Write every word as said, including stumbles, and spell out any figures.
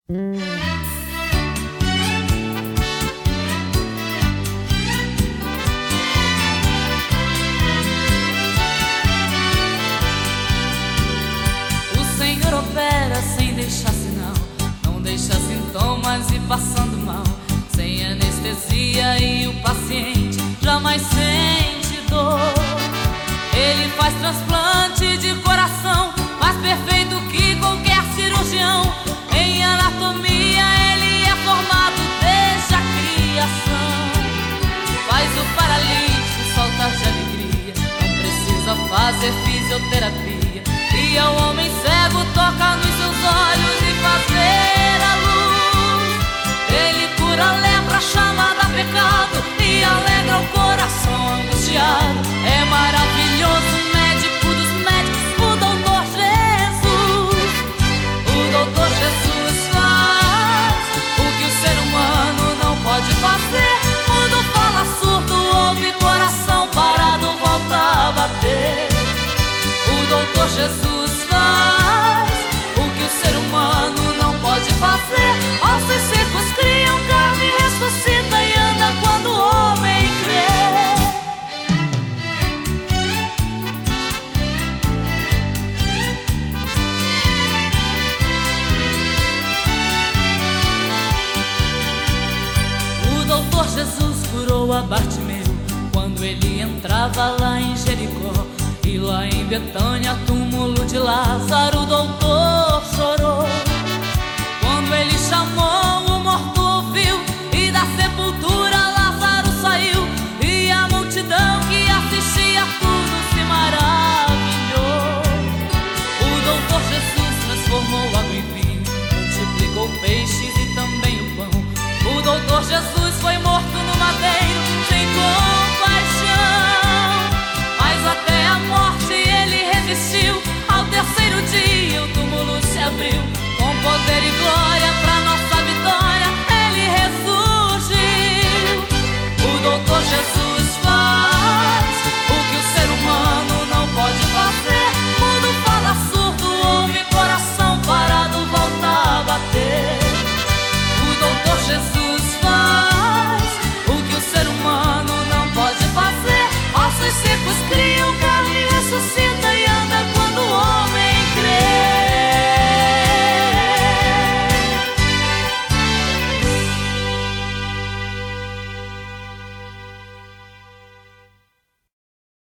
O Senhor opera sem deixar sinal, não deixa sintomas e passando mal, sem anestesia, e o paciente jamais sente dor. Ele faz transplante de coração, mais perfeito que qualquer cirurgião. Em anatomia ele é formado desde a criação. Faz o paralítico saltar de alegria, não precisa fazer fisioterapia. E ao homem cego toca nos seus olhos e faz ver a luz. Ele cura a lepra chamada pecado e alegra o coração angustiado. É maravilhoso, médico dos médicos, o doutor Jesus. O doutor Jesus faz o que o ser humano não pode fazer. Mudo fala, surdo ouve, coração parado volta a bater. O doutor Jesus faz o que o ser humano não pode fazer. Ossos secos criam carne, ressuscita e anda quando o homem crê. O doutor Jesus curou a Bartimeu quando ele entrava lá em Jericó. E lá em Betânia, túmulo de Lázaro, o doutor chorou. Quando ele chamou, o morto ouviu, e da sepultura Lázaro saiu. E a multidão que assistia tudo se maravilhou. O doutor Jesus transformou água em vinho, multiplicou peixes e também o pão. O doutor Jesus foi morto no madeiro sem compaixão, mas até a morte ele resistiu. Ao terceiro dia o túmulo se abriu